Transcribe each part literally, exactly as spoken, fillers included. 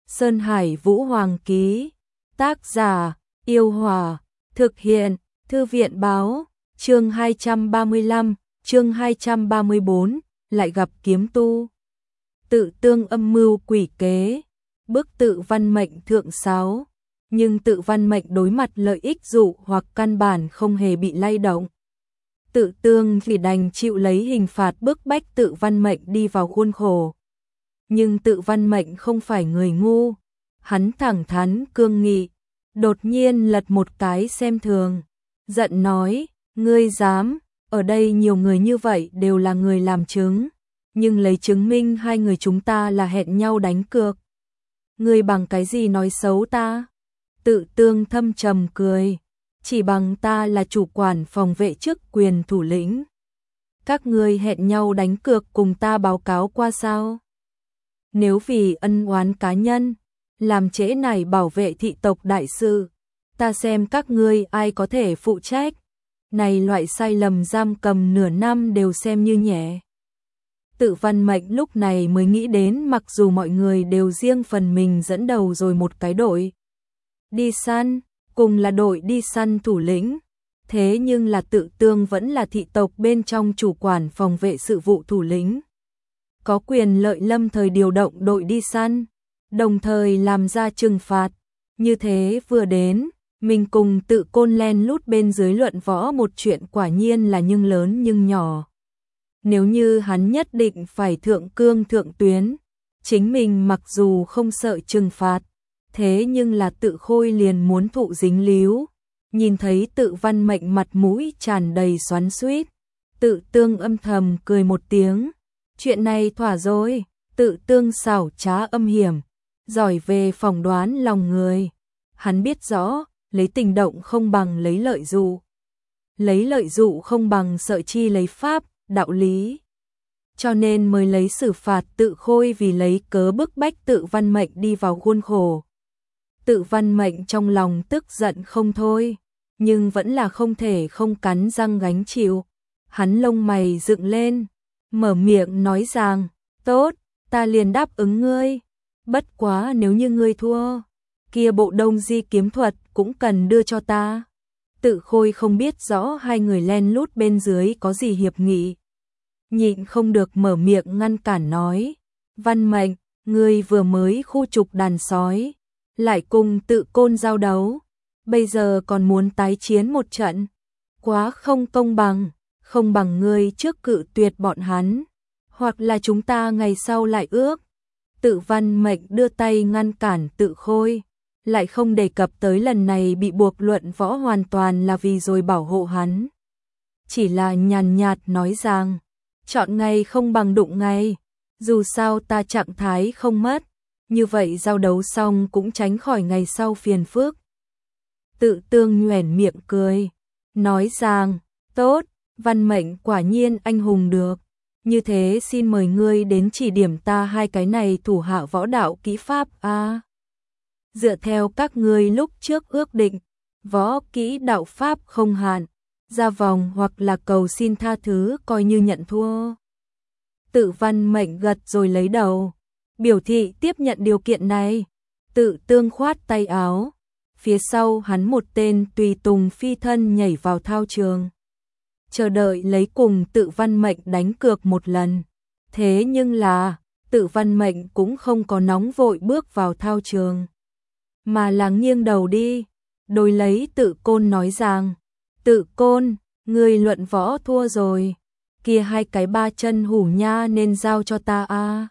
Sơn Hải Vũ Hoàng ký. Tác giả, Yêu Hòa. Thực hiện, Thư viện Báo. Chương hai trăm ba mươi lăm, chương hai trăm ba mươi bốn, lại gặp kiếm tu. Tự tương âm mưu quỷ kế. Bức tự văn mệnh thượng sáu. Nhưng tự văn mệnh đối mặt lợi ích dụ hoặc căn bản không hề bị lay động. Tự tương thì đành chịu lấy hình phạt bức bách tự văn mệnh đi vào khuôn khổ. Nhưng tự văn mệnh không phải người ngu. Hắn thẳng thắn cương nghị, đột nhiên lật một cái xem thường. Giận nói, ngươi dám, ở đây nhiều người như vậy đều là người làm chứng. Nhưng lấy chứng minh hai người chúng ta là hẹn nhau đánh cược. Ngươi bằng cái gì nói xấu ta? Tự tương thâm trầm cười. Chỉ bằng ta là chủ quản phòng vệ chức quyền thủ lĩnh. Các ngươi hẹn nhau đánh cược cùng ta báo cáo qua sao? Nếu vì ân oán cá nhân, làm trễ nải bảo vệ thị tộc đại sự, ta xem các ngươi ai có thể phụ trách. Này loại sai lầm giam cầm nửa năm đều xem như nhẹ. Tự văn mệnh lúc này mới nghĩ đến mặc dù mọi người đều riêng phần mình dẫn đầu rồi một cái đội đi săn, cùng là đội đi săn thủ lĩnh. Thế nhưng là tự tương vẫn là thị tộc bên trong chủ quản phòng vệ sự vụ thủ lĩnh. Có quyền lợi lâm thời điều động đội đi săn, đồng thời làm ra trừng phạt. Như thế vừa đến, mình cùng tự côn len lút bên dưới luận võ một chuyện quả nhiên là nhưng lớn nhưng nhỏ. Nếu như hắn nhất định phải thượng cương thượng tuyến, chính mình mặc dù không sợ trừng phạt, thế nhưng là tự khôi liền muốn thụ dính líu. Nhìn thấy tự văn mệnh mặt mũi tràn đầy xoắn xuýt, tự tương âm thầm cười một tiếng. Chuyện này thỏa rồi, tự tương xảo trá âm hiểm, giỏi về phỏng đoán lòng người. Hắn biết rõ, lấy tình động không bằng lấy lợi dụ. Lấy lợi dụ không bằng sợ chi lấy pháp, đạo lý. Cho nên mới lấy xử phạt tự khôi vì lấy cớ bức bách tự văn mệnh đi vào khuôn khổ. Tự văn mệnh trong lòng tức giận không thôi, nhưng vẫn là không thể không cắn răng gánh chịu. Hắn lông mày dựng lên, mở miệng nói rằng, tốt, ta liền đáp ứng ngươi. Bất quá nếu như ngươi thua, kia bộ đông di kiếm thuật cũng cần đưa cho ta. Tự khôi không biết rõ hai người len lút bên dưới có gì hiệp nghị. Nhịn không được mở miệng ngăn cản nói, văn mệnh, ngươi vừa mới khu trục đàn sói, lại cùng tự côn giao đấu, bây giờ còn muốn tái chiến một trận. Quá không công bằng, không bằng ngươi trước cự tuyệt bọn hắn, hoặc là chúng ta ngày sau lại ước. Tự văn mệnh đưa tay ngăn cản tự khôi, lại không đề cập tới lần này bị buộc luận võ hoàn toàn là vì rồi bảo hộ hắn. Chỉ là nhàn nhạt nói rằng, chọn ngày không bằng đụng ngày, dù sao ta trạng thái không mất, như vậy giao đấu xong cũng tránh khỏi ngày sau phiền phức. Tự tương nhoẻn miệng cười, nói rằng, tốt, văn mệnh quả nhiên anh hùng được. Như thế xin mời ngươi đến chỉ điểm ta hai cái này thủ hạ võ đạo kỹ pháp a. À, dựa theo các ngươi lúc trước ước định, võ kỹ đạo pháp không hạn, ra vòng hoặc là cầu xin tha thứ coi như nhận thua. Tự văn mệnh gật rồi lấy đầu, biểu thị tiếp nhận điều kiện này. Tự tương khoát tay áo, phía sau hắn một tên tùy tùng phi thân nhảy vào thao trường, chờ đợi lấy cùng tự văn mệnh đánh cược một lần. Thế nhưng là, tự văn mệnh cũng không có nóng vội bước vào thao trường, mà là nghiêng đầu đi, đối lấy tự côn nói rằng, tự côn, ngươi luận võ thua rồi, kia hai cái ba chân hủ nha nên giao cho ta a. À.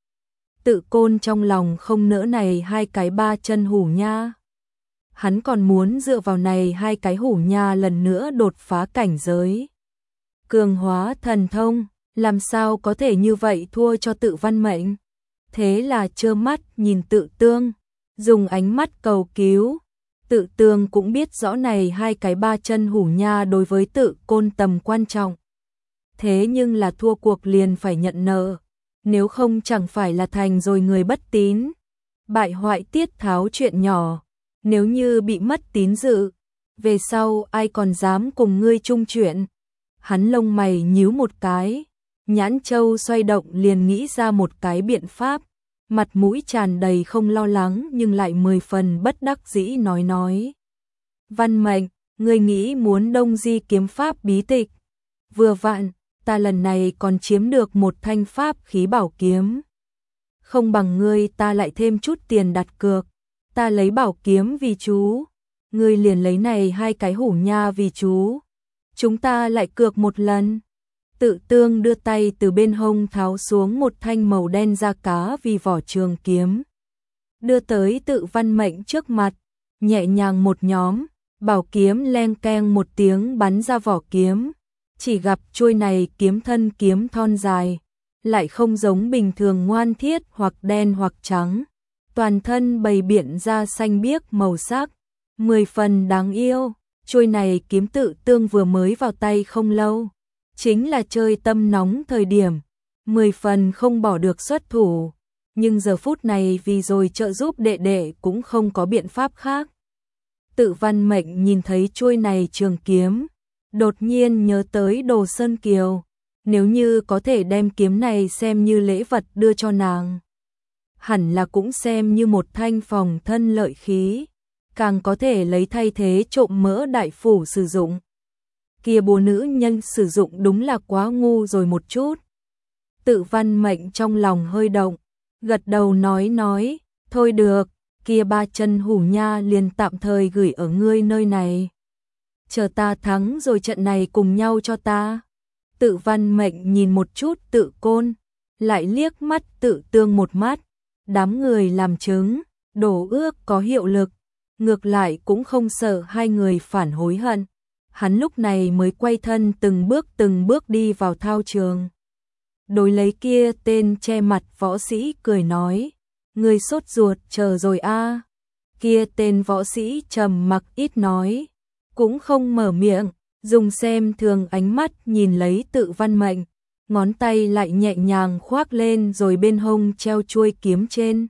Tự côn trong lòng không nỡ này hai cái ba chân hủ nha. Hắn còn muốn dựa vào này hai cái hủ nha lần nữa đột phá cảnh giới. Cường hóa thần thông, làm sao có thể như vậy thua cho tự văn mệnh. Thế là trơ mắt nhìn tự tương, dùng ánh mắt cầu cứu. Tự tương cũng biết rõ này hai cái ba chân hủ nha đối với tự côn tầm quan trọng. Thế nhưng là thua cuộc liền phải nhận nợ, nếu không chẳng phải là thành rồi người bất tín. Bại hoại tiết tháo chuyện nhỏ, nếu như bị mất tín dự, về sau ai còn dám cùng ngươi chung chuyện. Hắn lông mày nhíu một cái, nhãn châu xoay động liền nghĩ ra một cái biện pháp, mặt mũi tràn đầy không lo lắng nhưng lại mười phần bất đắc dĩ nói nói. Văn Mệnh, ngươi nghĩ muốn Đông Di kiếm pháp bí tịch? Vừa vặn, ta lần này còn chiếm được một thanh pháp khí bảo kiếm. Không bằng ngươi ta lại thêm chút tiền đặt cược, ta lấy bảo kiếm vì chú, ngươi liền lấy này hai cái hủ nha vì chú. Chúng ta lại cược một lần. Tự Tương đưa tay từ bên hông tháo xuống một thanh màu đen da cá vì vỏ trường kiếm. Đưa tới Tự Văn Mệnh trước mặt, nhẹ nhàng một nhóm, bảo kiếm leng keng một tiếng bắn ra vỏ kiếm. Chỉ gặp chuôi này kiếm thân kiếm thon dài, lại không giống bình thường ngoan thiết hoặc đen hoặc trắng. Toàn thân bày biện ra xanh biếc màu sắc, mười phần đáng yêu. Chuôi này kiếm Tự Tương vừa mới vào tay không lâu, chính là chơi tâm nóng thời điểm, mười phần không bỏ được xuất thủ, nhưng giờ phút này vì rồi trợ giúp đệ đệ cũng không có biện pháp khác. Tự Văn Mệnh nhìn thấy chuôi này trường kiếm, đột nhiên nhớ tới Đồ Sơn Kiều, nếu như có thể đem kiếm này xem như lễ vật đưa cho nàng, hẳn là cũng xem như một thanh phòng thân lợi khí, càng có thể lấy thay thế trộm mỡ đại phủ sử dụng. Kia bố nữ nhân sử dụng đúng là quá ngu rồi một chút. Tự Văn Mệnh trong lòng hơi động, gật đầu nói nói, thôi được, kia ba chân hủ nha liền tạm thời gửi ở ngươi nơi này. Chờ ta thắng rồi trận này cùng nhau cho ta. Tự Văn Mệnh nhìn một chút Tự Côn, lại liếc mắt Tự Tương một mắt, đám người làm chứng, đổ ước có hiệu lực, ngược lại cũng không sợ hai người phản hối hận. Hắn lúc này mới quay thân từng bước từng bước đi vào thao trường. Đối lấy kia tên che mặt võ sĩ cười nói, người sốt ruột chờ rồi a. Kia tên võ sĩ trầm mặc ít nói, cũng không mở miệng, dùng xem thường ánh mắt nhìn lấy Tự Văn Mệnh, ngón tay lại nhẹ nhàng khoác lên rồi bên hông treo chuôi kiếm trên.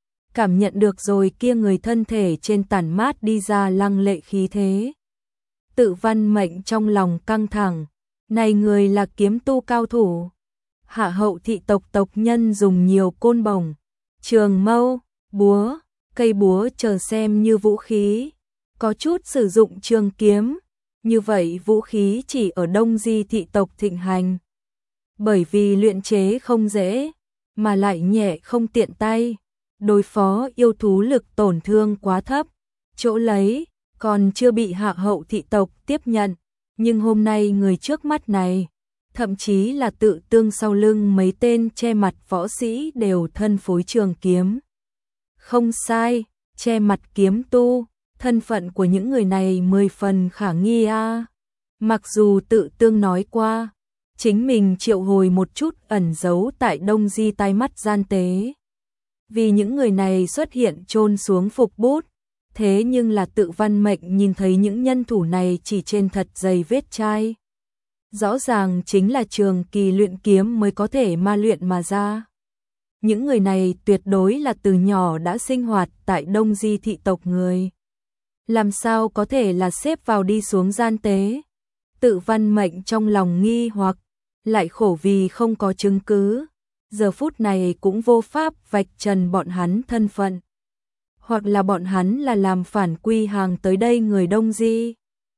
Cảm nhận được rồi kia người thân thể trên tản mát đi ra lăng lệ khí thế. Tự Văn Mệnh trong lòng căng thẳng, này người là kiếm tu cao thủ. Hạ hậu thị tộc tộc nhân dùng nhiều côn bổng, trường mâu, búa, cây búa chờ xem như vũ khí, có chút sử dụng trường kiếm, như vậy vũ khí chỉ ở Đông Di thị tộc thịnh hành. Bởi vì luyện chế không dễ, mà lại nhẹ không tiện tay, đối phó yêu thú lực tổn thương quá thấp, chỗ lấy còn chưa bị hạ hậu thị tộc tiếp nhận, nhưng hôm nay người trước mắt này, thậm chí là Tự Tương sau lưng mấy tên che mặt võ sĩ đều thân phối trường kiếm. Không sai, che mặt kiếm tu, thân phận của những người này mười phần khả nghi a. Mặc dù Tự Tương nói qua, chính mình triệu hồi một chút ẩn giấu tại Đông Di tai mắt gian tế. Vì những người này xuất hiện chôn xuống phục bút, thế nhưng là Tự Văn Mệnh nhìn thấy những nhân thủ này chỉ trên thật dày vết chai. Rõ ràng chính là trường kỳ luyện kiếm mới có thể ma luyện mà ra. Những người này tuyệt đối là từ nhỏ đã sinh hoạt tại Đông Di thị tộc người. Làm sao có thể là xếp vào đi xuống gian tế? Tự Văn Mệnh trong lòng nghi hoặc, lại khổ vì không có chứng cứ. Giờ phút này cũng vô pháp vạch trần bọn hắn thân phận. Hoặc là bọn hắn là làm phản quy hàng tới đây người Đông Di.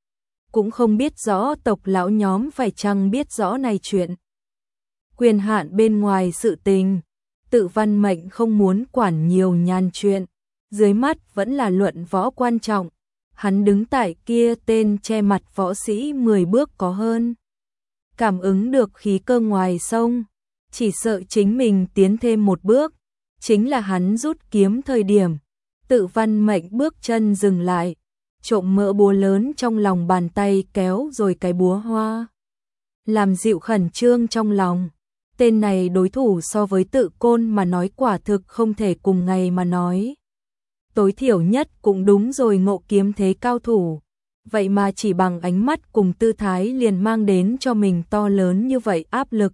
Cũng không biết rõ tộc lão nhóm phải chăng biết rõ này chuyện. Quyền hạn bên ngoài sự tình, Tự Văn Mệnh không muốn quản nhiều nhàn chuyện, dưới mắt vẫn là luận võ quan trọng. Hắn đứng tại kia tên che mặt võ sĩ mười bước có hơn. Cảm ứng được khí cơ ngoài sông, chỉ sợ chính mình tiến thêm một bước, chính là hắn rút kiếm thời điểm. Tự Văn Mệnh bước chân dừng lại, trộm mỡ búa lớn trong lòng bàn tay kéo rồi cái búa hoa. Làm dịu khẩn trương trong lòng, tên này đối thủ so với Tự Côn mà nói quả thực không thể cùng ngày mà nói. Tối thiểu nhất cũng đúng rồi ngộ kiếm thế cao thủ, vậy mà chỉ bằng ánh mắt cùng tư thái liền mang đến cho mình to lớn như vậy áp lực.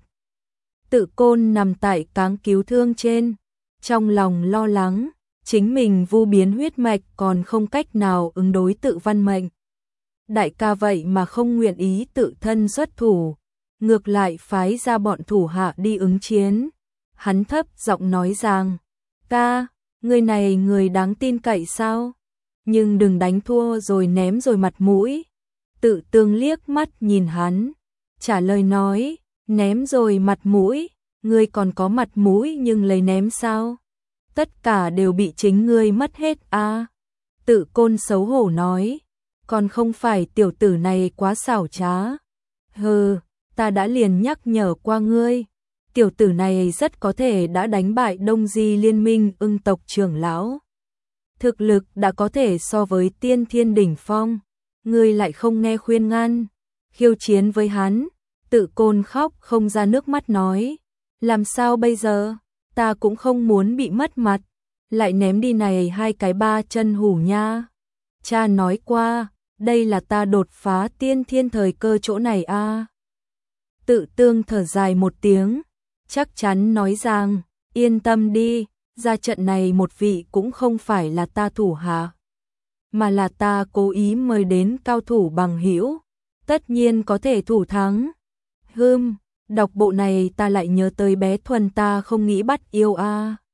Tự Côn nằm tại cáng cứu thương trên, trong lòng lo lắng, chính mình vu biến huyết mạch còn không cách nào ứng đối Tự Văn Mệnh. Đại ca vậy mà không nguyện ý tự thân xuất thủ, ngược lại phái ra bọn thủ hạ đi ứng chiến. Hắn thấp giọng nói rằng, ca, người này người đáng tin cậy sao? Nhưng đừng đánh thua rồi ném rồi mặt mũi. Tự Tương liếc mắt nhìn hắn, trả lời nói, ném rồi mặt mũi, ngươi còn có mặt mũi nhưng lấy ném sao? Tất cả đều bị chính ngươi mất hết à? Tự Côn xấu hổ nói, còn không phải tiểu tử này quá xảo trá. Hừ, ta đã liền nhắc nhở qua ngươi, tiểu tử này rất có thể đã đánh bại Đông Di Liên minh Ưng tộc trưởng lão. Thực lực đã có thể so với tiên thiên đỉnh phong, ngươi lại không nghe khuyên ngăn, khiêu chiến với hắn. Tự Côn khóc không ra nước mắt nói, làm sao bây giờ, ta cũng không muốn bị mất mặt, lại ném đi này hai cái ba chân hủ nha. Cha nói qua, đây là ta đột phá tiên thiên thời cơ chỗ này a. À. Tự Tương thở dài một tiếng, chắc chắn nói rằng, yên tâm đi, ra trận này một vị cũng không phải là ta thủ hạ, mà là ta cố ý mời đến cao thủ bằng hữu, tất nhiên có thể thủ thắng. Hừm, đọc bộ này ta lại nhớ tới bé Thuần ta không nghĩ bắt yêu a. À.